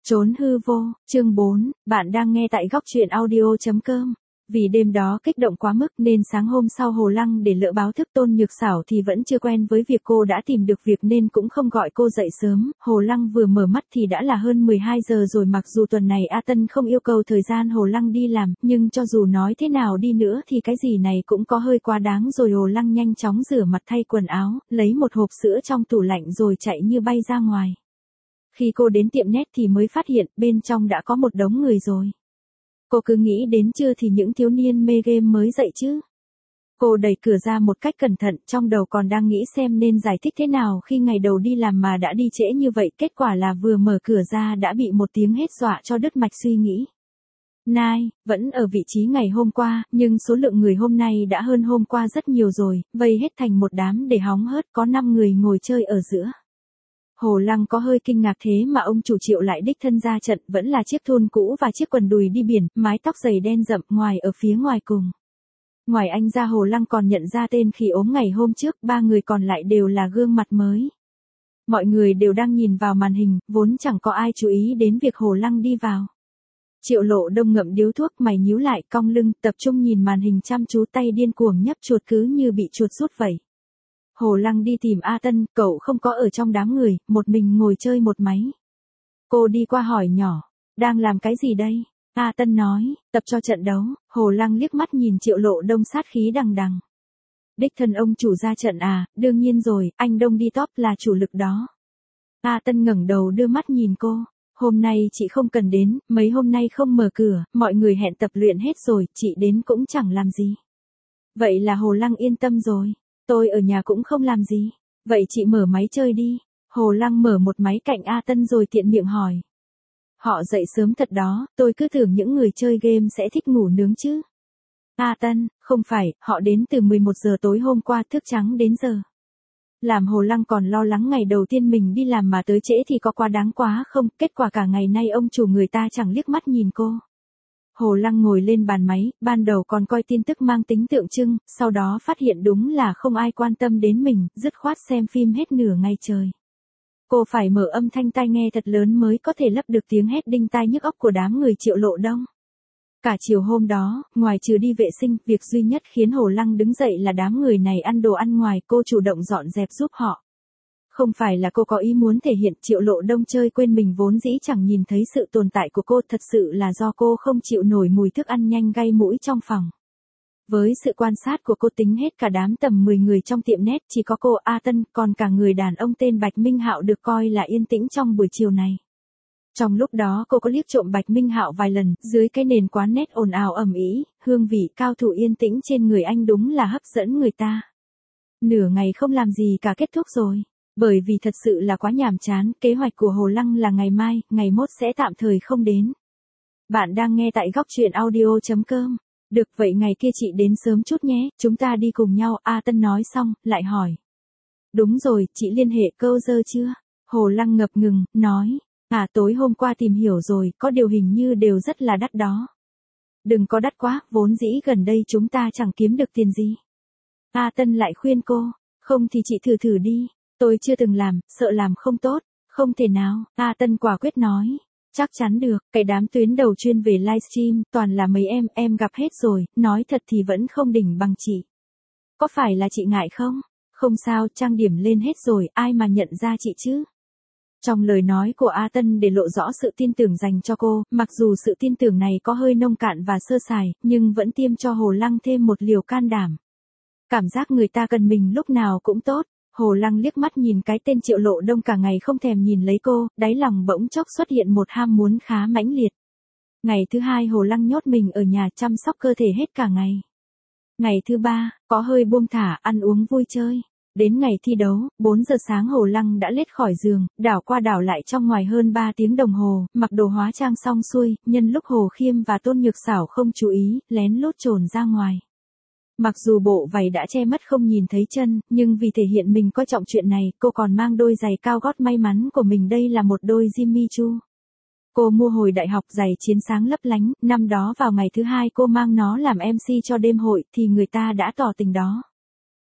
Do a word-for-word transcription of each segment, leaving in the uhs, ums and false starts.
Trốn hư vô, chương bốn, bạn đang nghe tại góc truyện audio chấm com. Vì đêm đó kích động quá mức nên sáng hôm sau Hồ Lăng để lỡ báo thức Tôn Nhược Xảo thì vẫn chưa quen với việc cô đã tìm được việc nên cũng không gọi cô dậy sớm. Hồ Lăng vừa mở mắt thì đã là hơn mười hai giờ rồi. Mặc dù tuần này A Tân không yêu cầu thời gian Hồ Lăng đi làm, nhưng cho dù nói thế nào đi nữa thì cái gì này cũng có hơi quá đáng rồi. Hồ Lăng nhanh chóng rửa mặt thay quần áo, lấy một hộp sữa trong tủ lạnh rồi chạy như bay ra ngoài. Khi cô đến tiệm net thì mới phát hiện bên trong đã có một đống người rồi. Cô cứ nghĩ đến trưa thì những thiếu niên mê game mới dậy chứ. Cô đẩy cửa ra một cách cẩn thận, trong đầu còn đang nghĩ xem nên giải thích thế nào khi ngày đầu đi làm mà đã đi trễ như vậy. Kết quả là vừa mở cửa ra đã bị một tiếng hét dọa cho đứt mạch suy nghĩ. Nai, vẫn ở vị trí ngày hôm qua, nhưng số lượng người hôm nay đã hơn hôm qua rất nhiều rồi, vây hết thành một đám để hóng hớt, có năm người ngồi chơi ở giữa. Hồ Lăng có hơi kinh ngạc thế mà ông chủ Triệu lại đích thân ra trận, vẫn là chiếc thun cũ và chiếc quần đùi đi biển, mái tóc dày đen rậm ngoài ở phía ngoài cùng. Ngoài anh ra Hồ Lăng còn nhận ra tên khi ốm ngày hôm trước, ba người còn lại đều là gương mặt mới. Mọi người đều đang nhìn vào màn hình, vốn chẳng có ai chú ý đến việc Hồ Lăng đi vào. Triệu Lộ Đông ngậm điếu thuốc, mày nhíu lại, cong lưng, tập trung nhìn màn hình chăm chú, tay điên cuồng nhấp chuột cứ như bị chuột rút vậy. Hồ Lăng đi tìm A Tân, cậu không có ở trong đám người, một mình ngồi chơi một máy. Cô đi qua hỏi nhỏ, đang làm cái gì đây? A Tân nói, tập cho trận đấu. Hồ Lăng liếc mắt nhìn Triệu Lộ Đông sát khí đằng đằng. Đích thân ông chủ ra trận à? Đương nhiên rồi, anh Đông đi top là chủ lực đó. A Tân ngẩng đầu đưa mắt nhìn cô. Hôm nay chị không cần đến, mấy hôm nay không mở cửa, mọi người hẹn tập luyện hết rồi, chị đến cũng chẳng làm gì. Vậy là Hồ Lăng yên tâm rồi. Tôi ở nhà cũng không làm gì. Vậy chị mở máy chơi đi. Hồ Lăng mở một máy cạnh A Tân rồi tiện miệng hỏi. Họ dậy sớm thật đó, tôi cứ tưởng những người chơi game sẽ thích ngủ nướng chứ. A Tân, không phải, họ đến từ mười một giờ tối hôm qua thức trắng đến giờ. Làm Hồ Lăng còn lo lắng ngày đầu tiên mình đi làm mà tới trễ thì có quá đáng quá không, kết quả cả ngày nay ông chủ người ta chẳng liếc mắt nhìn cô. Hồ Lăng ngồi lên bàn máy, ban đầu còn coi tin tức mang tính tượng trưng, sau đó phát hiện đúng là không ai quan tâm đến mình, dứt khoát xem phim hết nửa ngày trời. Cô phải mở âm thanh tai nghe thật lớn mới có thể lấp được tiếng hét đinh tai nhức óc của đám người Triệu Lộ Đông. Cả chiều hôm đó, ngoài trừ đi vệ sinh, việc duy nhất khiến Hồ Lăng đứng dậy là đám người này ăn đồ ăn ngoài, cô chủ động dọn dẹp giúp họ. Không phải là cô có ý muốn thể hiện, Triệu Lộ Đông chơi quên mình vốn dĩ chẳng nhìn thấy sự tồn tại của cô, thật sự là do cô không chịu nổi mùi thức ăn nhanh gây mũi trong phòng. Với sự quan sát của cô tính hết cả đám tầm mười người trong tiệm net, chỉ có cô A Tân, còn cả người đàn ông tên Bạch Minh Hạo được coi là yên tĩnh trong buổi chiều này. Trong lúc đó cô có liếc trộm Bạch Minh Hạo vài lần, dưới cái nền quán net ồn ào ầm ĩ, hương vị cao thủ yên tĩnh trên người anh đúng là hấp dẫn người ta. Nửa ngày không làm gì cả kết thúc rồi. Bởi vì thật sự là quá nhàm chán, kế hoạch của Hồ Lăng là ngày mai, ngày mốt sẽ tạm thời không đến. Bạn đang nghe tại góc truyện audio chấm com. Được, vậy ngày kia chị đến sớm chút nhé, chúng ta đi cùng nhau. A Tân nói xong, lại hỏi. Đúng rồi, chị liên hệ câu dơ chưa? Hồ Lăng ngập ngừng, nói. À, tối hôm qua tìm hiểu rồi, có điều hình như đều rất là đắt đó. Đừng có đắt quá, vốn dĩ gần đây chúng ta chẳng kiếm được tiền gì. A Tân lại khuyên cô, không thì chị thử thử đi. Tôi chưa từng làm, sợ làm không tốt. Không thể nào, A Tân quả quyết nói. Chắc chắn được, cái đám tuyến đầu chuyên về livestream, toàn là mấy em, em gặp hết rồi, nói thật thì vẫn không đỉnh bằng chị. Có phải là chị ngại không? Không sao, trang điểm lên hết rồi, ai mà nhận ra chị chứ? Trong lời nói của A Tân để lộ rõ sự tin tưởng dành cho cô, mặc dù sự tin tưởng này có hơi nông cạn và sơ sài, nhưng vẫn tiêm cho Hồ Lăng thêm một liều can đảm. Cảm giác người ta cần mình lúc nào cũng tốt. Hồ Lăng liếc mắt nhìn cái tên Triệu Lộ Đông cả ngày không thèm nhìn lấy cô, đáy lòng bỗng chốc xuất hiện một ham muốn khá mãnh liệt. Ngày thứ hai Hồ Lăng nhốt mình ở nhà chăm sóc cơ thể hết cả ngày. Ngày thứ ba, có hơi buông thả, ăn uống vui chơi. Đến ngày thi đấu, bốn giờ sáng Hồ Lăng đã lết khỏi giường, đảo qua đảo lại trong ngoài hơn ba tiếng đồng hồ, mặc đồ hóa trang xong xuôi, nhân lúc Hồ Khiêm và Tôn Nhược Xảo không chú ý, lén lút trồn ra ngoài. Mặc dù bộ váy đã che mất không nhìn thấy chân, nhưng vì thể hiện mình coi trọng chuyện này, cô còn mang đôi giày cao gót may mắn của mình, đây là một đôi Jimmy Choo. Cô mua hồi đại học, giày chiến sáng lấp lánh, năm đó vào ngày thứ hai cô mang nó làm em xê cho đêm hội, thì người ta đã tỏ tình đó.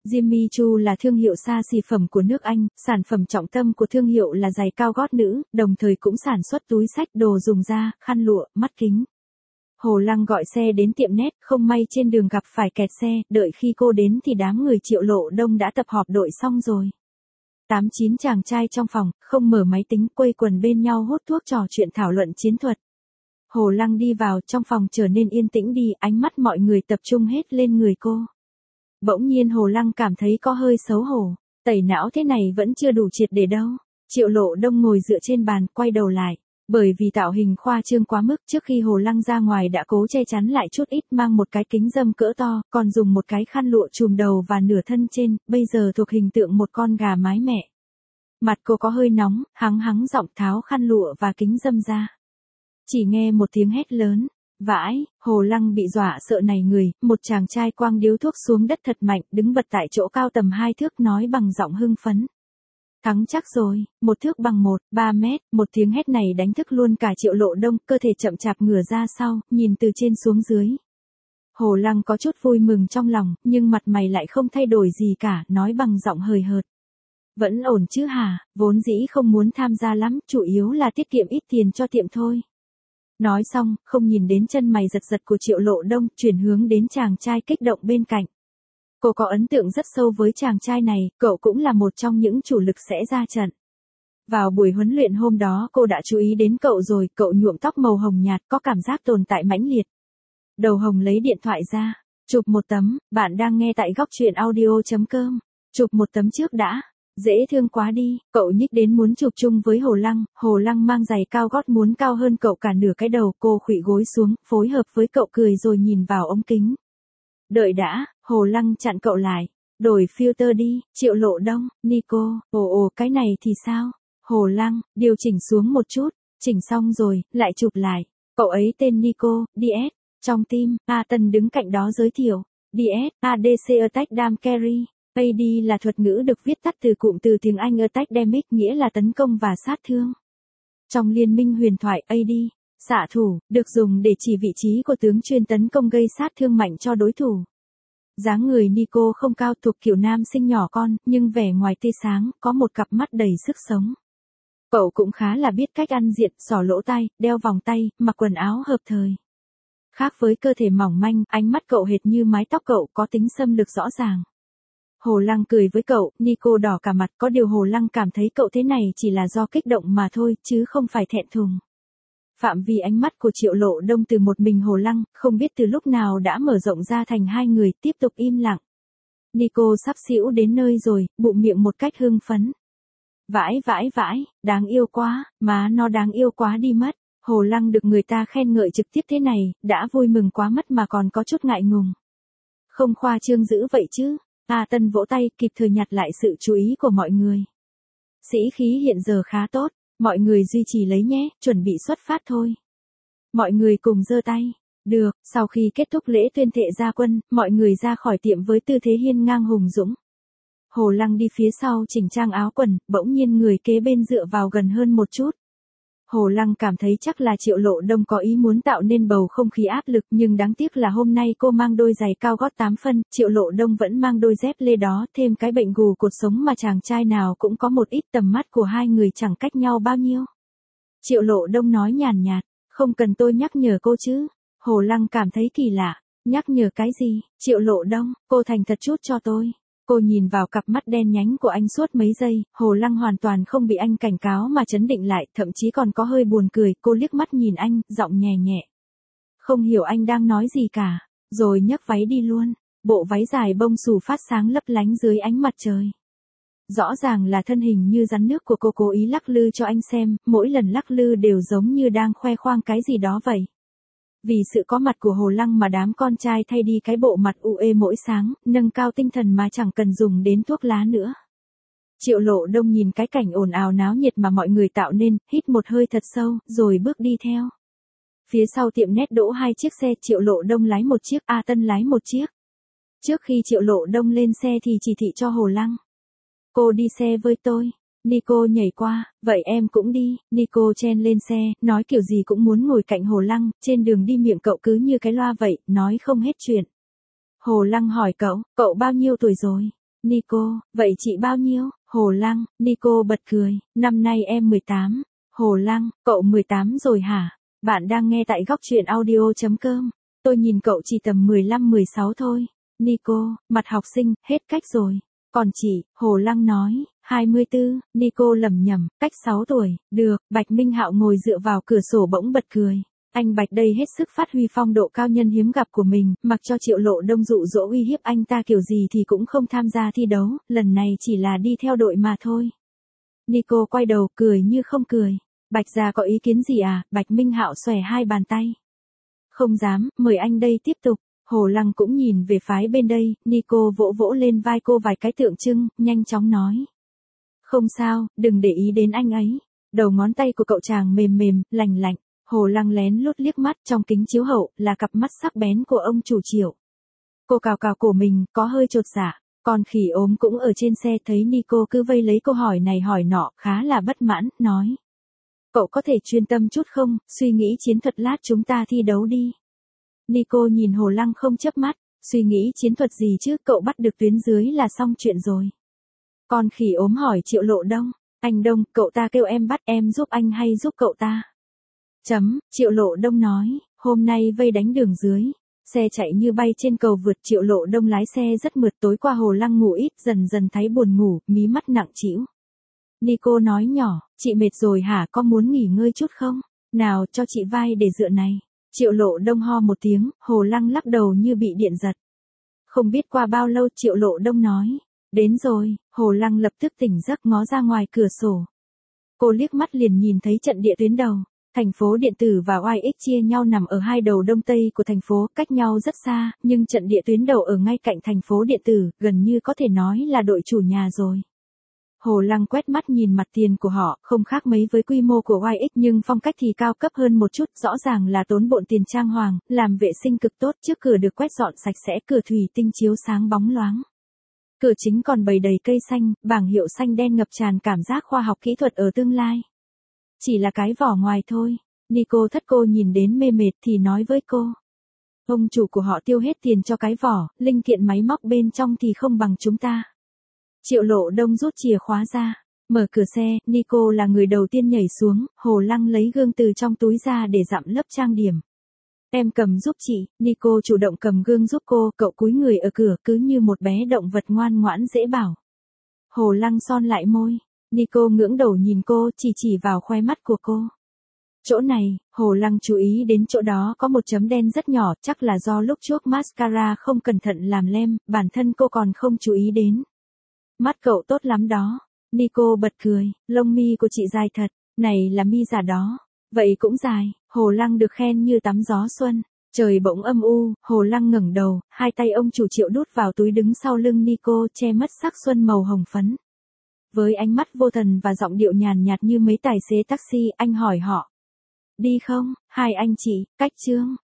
Jimmy Choo là thương hiệu xa xỉ phẩm của nước Anh, sản phẩm trọng tâm của thương hiệu là giày cao gót nữ, đồng thời cũng sản xuất túi xách, đồ dùng da, khăn lụa, mắt kính. Hồ Lăng gọi xe đến tiệm nét, không may trên đường gặp phải kẹt xe, đợi khi cô đến thì đám người Triệu Lộ Đông đã tập họp đội xong rồi. Tám chín chàng trai trong phòng, không mở máy tính, quây quần bên nhau hút thuốc trò chuyện thảo luận chiến thuật. Hồ Lăng đi vào, trong phòng trở nên yên tĩnh đi, ánh mắt mọi người tập trung hết lên người cô. Bỗng nhiên Hồ Lăng cảm thấy có hơi xấu hổ, tẩy não thế này vẫn chưa đủ triệt để đâu. Triệu Lộ Đông ngồi dựa trên bàn, quay đầu lại. Bởi vì tạo hình khoa trương quá mức, trước khi Hồ Lăng ra ngoài đã cố che chắn lại chút ít, mang một cái kính râm cỡ to, còn dùng một cái khăn lụa trùm đầu và nửa thân trên, bây giờ thuộc hình tượng một con gà mái mẹ. Mặt cô có hơi nóng, hắng hắng giọng tháo khăn lụa và kính râm ra. Chỉ nghe một tiếng hét lớn, vãi, Hồ Lăng bị dọa sợ nảy người, một chàng trai quăng điếu thuốc xuống đất thật mạnh, đứng bật tại chỗ cao tầm hai thước nói bằng giọng hưng phấn. Thắng chắc rồi, một thước bằng một, ba mét, một tiếng hét này đánh thức luôn cả Triệu Lộ Đông, cơ thể chậm chạp ngửa ra sau, nhìn từ trên xuống dưới. Hồ Lăng có chút vui mừng trong lòng, nhưng mặt mày lại không thay đổi gì cả, nói bằng giọng hời hợt. Vẫn ổn chứ hả, vốn dĩ không muốn tham gia lắm, chủ yếu là tiết kiệm ít tiền cho tiệm thôi. Nói xong, không nhìn đến chân mày giật giật của Triệu Lộ Đông, chuyển hướng đến chàng trai kích động bên cạnh. Cô có ấn tượng rất sâu với chàng trai này, cậu cũng là một trong những chủ lực sẽ ra trận. Vào buổi huấn luyện hôm đó cô đã chú ý đến cậu rồi, cậu nhuộm tóc màu hồng nhạt, có cảm giác tồn tại mãnh liệt. Đầu Hồng lấy điện thoại ra, chụp một tấm, bạn đang nghe tại góc truyện audio chấm com. Chụp một tấm trước đã. Dễ thương quá đi, cậu nhích đến muốn chụp chung với Hồ Lăng, Hồ Lăng mang giày cao gót muốn cao hơn cậu cả nửa cái đầu, cô khuỵu gối xuống, phối hợp với cậu cười rồi nhìn vào ống kính. Đợi đã, Hồ Lăng chặn cậu lại, đổi filter đi, Triệu Lộ Đông, Nico, ồ ồ cái này thì sao? Hồ Lăng, điều chỉnh xuống một chút, chỉnh xong rồi, lại chụp lại, cậu ấy tên Nico, đê ét, trong team, A Tân đứng cạnh đó giới thiệu, đê ét, a đê xê Attack Dam Carry. a đê là thuật ngữ được viết tắt từ cụm từ tiếng Anh Attack Damage, nghĩa là tấn công và sát thương. Trong liên minh huyền thoại, a đê, xạ thủ, được dùng để chỉ vị trí của tướng chuyên tấn công gây sát thương mạnh cho đối thủ. Dáng người Nico không cao, thuộc kiểu nam sinh nhỏ con, nhưng vẻ ngoài tươi sáng, có một cặp mắt đầy sức sống. Cậu cũng khá là biết cách ăn diện, xỏ lỗ tai, đeo vòng tay, mặc quần áo hợp thời. Khác với cơ thể mỏng manh, ánh mắt cậu hệt như mái tóc cậu có tính xâm lược rõ ràng. Hồ Lăng cười với cậu, Nico đỏ cả mặt, có điều Hồ Lăng cảm thấy cậu thế này chỉ là do kích động mà thôi, chứ không phải thẹn thùng. Phạm vi ánh mắt của Triệu Lộ Đông từ một mình Hồ Lăng, không biết từ lúc nào đã mở rộng ra thành hai người, tiếp tục im lặng. Nico sắp xỉu đến nơi rồi, bụng miệng một cách hưng phấn. Vãi vãi vãi, đáng yêu quá, má nó đáng yêu quá đi mất. Hồ Lăng được người ta khen ngợi trực tiếp thế này, đã vui mừng quá mất mà còn có chút ngại ngùng. Không khoa trương dữ vậy chứ. A Tân vỗ tay, kịp thời nhặt lại sự chú ý của mọi người. Sĩ khí hiện giờ khá tốt, mọi người duy trì lấy nhé, chuẩn bị xuất phát thôi. Mọi người cùng giơ tay. Được, sau khi kết thúc lễ tuyên thệ ra quân, mọi người ra khỏi tiệm với tư thế hiên ngang hùng dũng. Hồ Lăng đi phía sau chỉnh trang áo quần, bỗng nhiên người kế bên dựa vào gần hơn một chút. Hồ Lăng cảm thấy chắc là Triệu Lộ Đông có ý muốn tạo nên bầu không khí áp lực, nhưng đáng tiếc là hôm nay cô mang đôi giày cao gót tám phân, Triệu Lộ Đông vẫn mang đôi dép lê đó, thêm cái bệnh gù cột sống mà chàng trai nào cũng có một ít, tầm mắt của hai người chẳng cách nhau bao nhiêu. Triệu Lộ Đông nói nhàn nhạt, không cần tôi nhắc nhở cô chứ. Hồ Lăng cảm thấy kỳ lạ, nhắc nhở cái gì? Triệu Lộ Đông, cô thành thật chút cho tôi. Cô nhìn vào cặp mắt đen nhánh của anh suốt mấy giây, Hồ Lăng hoàn toàn không bị anh cảnh cáo mà trấn định lại, thậm chí còn có hơi buồn cười, cô liếc mắt nhìn anh, giọng nhẹ nhẹ. Không hiểu anh đang nói gì cả, rồi nhấc váy đi luôn, bộ váy dài bông xù phát sáng lấp lánh dưới ánh mặt trời. Rõ ràng là thân hình như rắn nước của cô cố ý lắc lư cho anh xem, mỗi lần lắc lư đều giống như đang khoe khoang cái gì đó vậy. Vì sự có mặt của Hồ Lăng mà đám con trai thay đi cái bộ mặt u ê mỗi sáng, nâng cao tinh thần mà chẳng cần dùng đến thuốc lá nữa. Triệu Lộ Đông nhìn cái cảnh ồn ào náo nhiệt mà mọi người tạo nên, hít một hơi thật sâu, rồi bước đi theo. Phía sau tiệm nét đỗ hai chiếc xe, Triệu Lộ Đông lái một chiếc, A Tân lái một chiếc. Trước khi Triệu Lộ Đông lên xe thì chỉ thị cho Hồ Lăng. Cô đi xe với tôi. Nico nhảy qua, vậy em cũng đi. Nico chen lên xe, nói kiểu gì cũng muốn ngồi cạnh Hồ Lăng, trên đường đi miệng cậu cứ như cái loa vậy, nói không hết chuyện. Hồ Lăng hỏi cậu, cậu bao nhiêu tuổi rồi? Nico, vậy chị bao nhiêu? Hồ Lăng, Nico bật cười, năm nay em mười tám. Hồ Lăng, cậu mười tám rồi hả? Bạn đang nghe tại góc truyện audio.com. Tôi nhìn cậu chỉ tầm mười lăm mười sáu thôi. Nico, mặt học sinh, hết cách rồi. Còn chị, Hồ Lăng nói, hai mươi tư, Nico lẩm nhẩm, cách sáu tuổi, được, Bạch Minh Hạo ngồi dựa vào cửa sổ bỗng bật cười. Anh Bạch đây hết sức phát huy phong độ cao nhân hiếm gặp của mình, mặc cho Triệu Lộ Đông dụ dỗ uy hiếp anh ta kiểu gì thì cũng không tham gia thi đấu, lần này chỉ là đi theo đội mà thôi. Nico quay đầu, cười như không cười. Bạch gia có ý kiến gì à? Bạch Minh Hạo xòe hai bàn tay. Không dám, mời anh đây tiếp tục. Hồ Lăng cũng nhìn về phái bên đây, Nico vỗ vỗ lên vai cô vài cái tượng trưng, nhanh chóng nói. Không sao, đừng để ý đến anh ấy. Đầu ngón tay của cậu chàng mềm mềm, lành lạnh. Hồ Lăng lén lút liếc mắt, trong kính chiếu hậu là cặp mắt sắc bén của ông chủ Triệu. Cô cào cào cổ mình, có hơi chột dạ. Còn khỉ ốm cũng ở trên xe thấy Nico cứ vây lấy câu hỏi này hỏi nọ, khá là bất mãn, nói. Cậu có thể chuyên tâm chút không, suy nghĩ chiến thuật lát chúng ta thi đấu đi. Nico nhìn Hồ Lăng không chớp mắt, suy nghĩ chiến thuật gì chứ, cậu bắt được tuyến dưới là xong chuyện rồi. Còn khỉ ốm hỏi Triệu Lộ Đông, anh Đông, cậu ta kêu em bắt em giúp anh hay giúp cậu ta? Chấm, Triệu Lộ Đông nói, hôm nay vây đánh đường dưới. Xe chạy như bay trên cầu vượt, Triệu Lộ Đông lái xe rất mượt, tối qua Hồ Lăng ngủ ít, dần dần thấy buồn ngủ, mí mắt nặng trĩu. Nico nói nhỏ, chị mệt rồi hả, có muốn nghỉ ngơi chút không? Nào, cho chị vai để dựa này. Triệu Lộ Đông ho một tiếng, Hồ Lăng lắc đầu như bị điện giật. Không biết qua bao lâu, Triệu Lộ Đông nói. Đến rồi, Hồ Lăng lập tức tỉnh giấc ngó ra ngoài cửa sổ. Cô liếc mắt liền nhìn thấy trận địa tuyến đầu. Thành phố điện tử và oai ích chia nhau nằm ở hai đầu đông tây của thành phố, cách nhau rất xa, nhưng trận địa tuyến đầu ở ngay cạnh thành phố điện tử, gần như có thể nói là đội chủ nhà rồi. Hồ Lăng quét mắt nhìn mặt tiền của họ, không khác mấy với quy mô của oai ích nhưng phong cách thì cao cấp hơn một chút, rõ ràng là tốn bộn tiền trang hoàng, làm vệ sinh cực tốt, trước cửa được quét dọn sạch sẽ, cửa thủy tinh chiếu sáng bóng loáng. Cửa chính còn bày đầy cây xanh, bảng hiệu xanh đen ngập tràn cảm giác khoa học kỹ thuật ở tương lai. Chỉ là cái vỏ ngoài thôi. Nico thất cô nhìn đến mê mệt thì nói với cô. Ông chủ của họ tiêu hết tiền cho cái vỏ, linh kiện máy móc bên trong thì không bằng chúng ta. Triệu Lộ Đông rút chìa khóa ra, mở cửa xe, Nico là người đầu tiên nhảy xuống, Hồ Lăng lấy gương từ trong túi ra để dặm lớp trang điểm. Em cầm giúp chị, Nico chủ động cầm gương giúp cô, cậu cúi người ở cửa cứ như một bé động vật ngoan ngoãn dễ bảo. Hồ Lăng son lại môi. Nico ngưỡng đầu nhìn cô, chỉ chỉ vào khoe mắt của cô. Chỗ này, Hồ Lăng chú ý đến chỗ đó có một chấm đen rất nhỏ, chắc là do lúc trước mascara không cẩn thận làm lem, bản thân cô còn không chú ý đến. Mắt cậu tốt lắm đó. Nico bật cười, lông mi của chị dài thật, này là mi giả đó. Vậy cũng dài, Hồ Lăng được khen như tắm gió xuân. Trời bỗng âm u, Hồ Lăng ngẩng đầu, hai tay ông chủ Triệu đút vào túi đứng sau lưng Nico che mất sắc xuân màu hồng phấn. Với ánh mắt vô thần và giọng điệu nhàn nhạt như mấy tài xế taxi, anh hỏi họ. Đi không, hai anh chị, cách Trương.